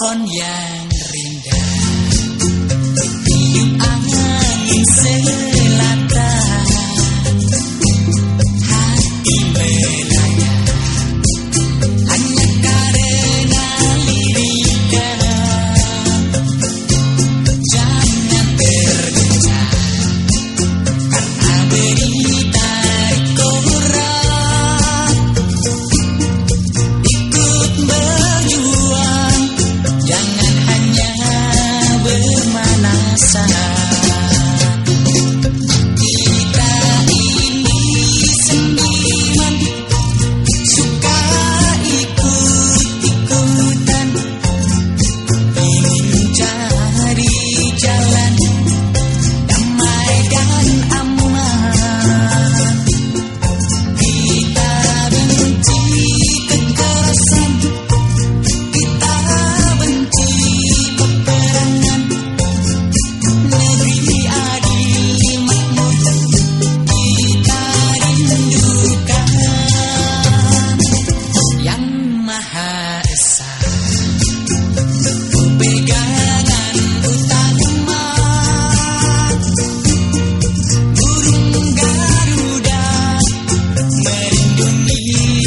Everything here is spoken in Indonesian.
pohon yang rindang, tiup angin selatan, hati melayang hanya karena liriknya. Jangan terguncang karena berita koran, ikut berjuang, jangan hanya bermanasan. Kita ini seniman, suka ikut-ikutan, ingin cari jalan damai dan aman. Kita benci kekerasan, kita benci peperangan, negeri adil makmur kita rindukan. Yang Maha Esa pegangan utama, burung Garuda melindungi